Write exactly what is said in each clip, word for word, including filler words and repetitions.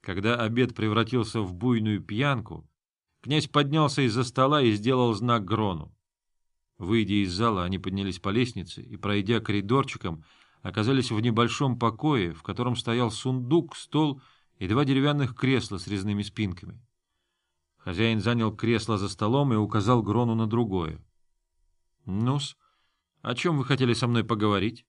Когда обед превратился в буйную пьянку, князь поднялся из-за стола и сделал знак Грону. Выйдя из зала, они поднялись по лестнице и, пройдя коридорчиком, оказались в небольшом покое, в котором стоял сундук, стол и два деревянных кресла с резными спинками. Хозяин занял кресло за столом и указал Грону на другое. — Ну-с, о чем вы хотели со мной поговорить?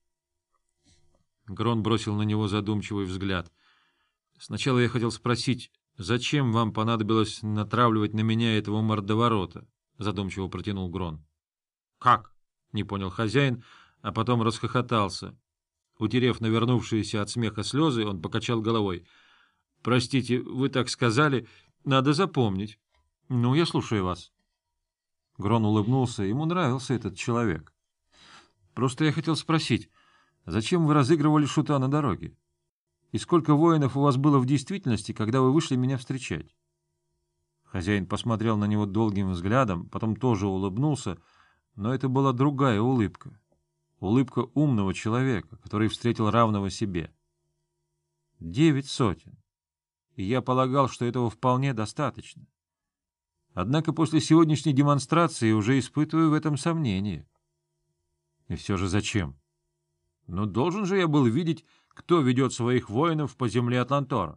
Грон бросил на него задумчивый взгляд. — Сначала я хотел спросить, зачем вам понадобилось натравливать на меня этого мордоворота? — задумчиво протянул Грон. — Как? — не понял хозяин, а потом расхохотался. Утерев навернувшиеся от смеха слезы, он покачал головой. — Простите, вы так сказали, надо запомнить. — Ну, я слушаю вас. Грон улыбнулся, ему нравился этот человек. — Просто я хотел спросить, зачем вы разыгрывали шута на дороге? И сколько воинов у вас было в действительности, когда вы вышли меня встречать? Хозяин посмотрел на него долгим взглядом, потом тоже улыбнулся, но это была другая улыбка. Улыбка умного человека, который встретил равного себе. Девять сотен. И я полагал, что этого вполне достаточно. Однако после сегодняшней демонстрации уже испытываю в этом сомнение. И все же зачем? Ну, должен же я был видеть, кто ведет своих воинов по земле Атлантора.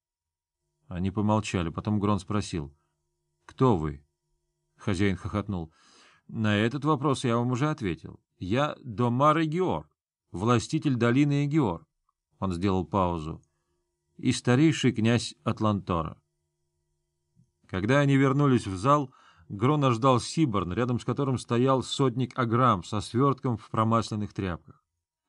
Они помолчали, потом Грон спросил. — Кто вы? Хозяин хохотнул. — На этот вопрос я вам уже ответил. Я Домар Эгиор, властитель долины Эгиор. Он сделал паузу. И старейший князь Атлантора. Когда они вернулись в зал, Грона ждал Сиборн, рядом с которым стоял сотник Аграм со свертком в промасленных тряпках.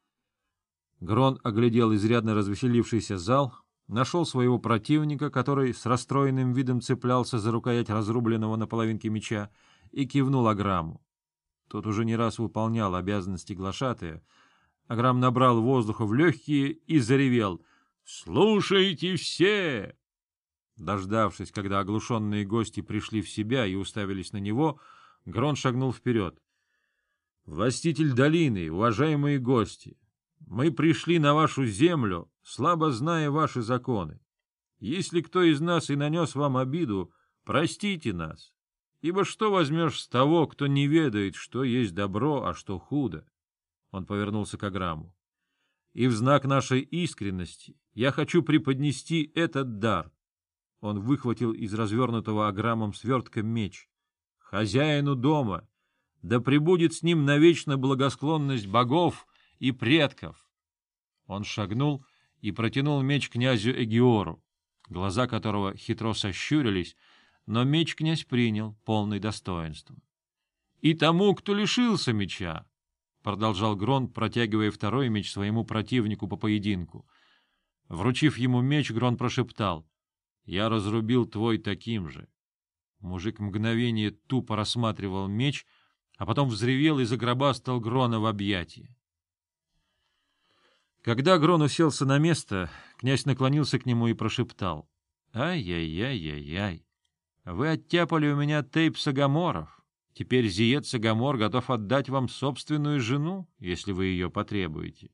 Грон оглядел изрядно развеселившийся зал, нашел своего противника, который с расстроенным видом цеплялся за рукоять разрубленного на половинке меча, и кивнул Аграму. Тот уже не раз выполнял обязанности глашатая. Аграм набрал воздуха в легкие и заревел: «Слушайте все!» Дождавшись, когда оглушенные гости пришли в себя и уставились на него, Грон шагнул вперед. «Властитель долины, уважаемые гости! Мы пришли на вашу землю, слабо зная ваши законы. Если кто из нас и нанес вам обиду, простите нас, ибо что возьмешь с того, кто не ведает, что есть добро, а что худо?» Он повернулся к Аграму. «И в знак нашей искренности я хочу преподнести этот дар». Он выхватил из развернутого Аграмом свертка меч. «Хозяину дома, да пребудет с ним навечно благосклонность богов и предков». Он шагнул и протянул меч князю Эгиору, глаза которого хитро сощурились, но меч князь принял, полный достоинства. «И тому, кто лишился меча», — продолжал Грон, протягивая второй меч своему противнику по поединку. Вручив ему меч, Грон прошептал: «Я разрубил твой таким же». Мужик мгновение тупо рассматривал меч, а потом взревел и загробастал Грона в объятия. Когда Грон уселся на место, князь наклонился к нему и прошептал: «Ай-яй-яй-яй-яй! Вы оттяпали у меня тейп Сагаморов. Теперь Зиет Сагамор готов отдать вам собственную жену, если вы ее потребуете».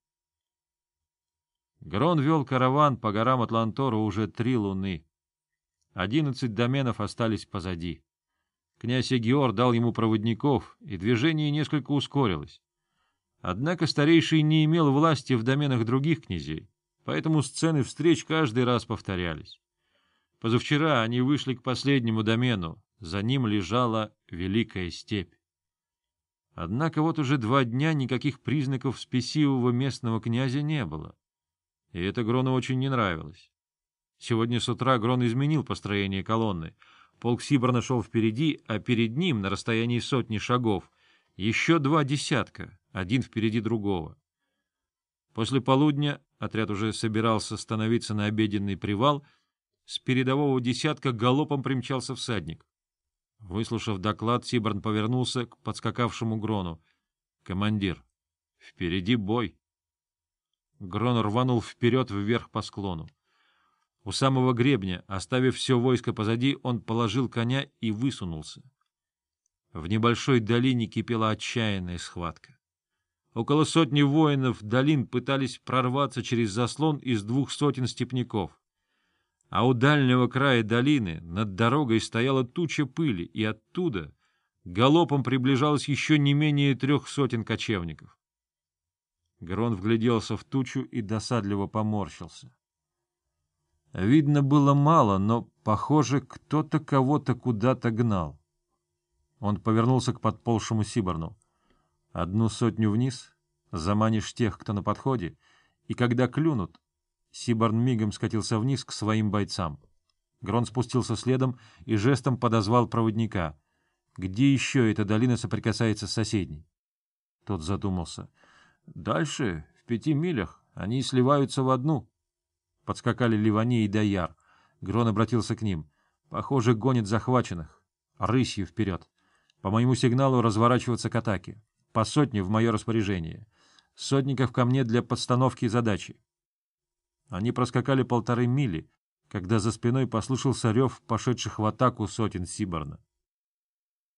Грон вел караван по горам Атлантора уже три луны. Одиннадцать доменов остались позади. Князь Эгиор дал ему проводников, и движение несколько ускорилось. Однако старейший не имел власти в доменах других князей, поэтому сцены встреч каждый раз повторялись. Позавчера они вышли к последнему домену, за ним лежала Великая Степь. Однако вот уже два дня никаких признаков спесивого местного князя не было, и это Грону очень не нравилось. Сегодня с утра Грон изменил построение колонны. Полк Сиборна шел впереди, а перед ним, на расстоянии сотни шагов, еще два десятка, один впереди другого. После полудня отряд уже собирался становиться на обеденный привал. С передового десятка галопом примчался всадник. Выслушав доклад, Сиборн повернулся к подскакавшему Грону. — Командир, впереди бой. Грон рванул вперед вверх по склону. У самого гребня, оставив все войско позади, он положил коня и высунулся. В небольшой долине кипела отчаянная схватка. Около сотни воинов долин пытались прорваться через заслон из двух сотен степняков. А у дальнего края долины над дорогой стояла туча пыли, и оттуда галопом приближалось еще не менее трех сотен кочевников. Грон вгляделся в тучу и досадливо поморщился. Видно было мало, но, похоже, кто-то кого-то куда-то гнал. Он повернулся к подползшему Сиборну. Одну сотню вниз, заманишь тех, кто на подходе, и когда клюнут, Сиборн мигом скатился вниз к своим бойцам. Грон спустился следом и жестом подозвал проводника. Где еще эта долина соприкасается с соседней? Тот задумался. Дальше, в пяти милях, они сливаются в одну. Подскакали Ливани и Даяр. Грон обратился к ним. Похоже, гонит захваченных. Рысью вперед. По моему сигналу разворачиваться к атаке. По сотне в мое распоряжение. Сотников ко мне для подстановки задачи. Они проскакали полторы мили, когда за спиной послышался рев пошедших в атаку сотен Сиборна.